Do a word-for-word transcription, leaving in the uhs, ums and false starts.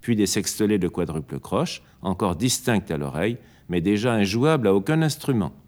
puis des sextolets de quadruple croche, encore distincts à l'oreille, mais déjà injouables à aucun instrument.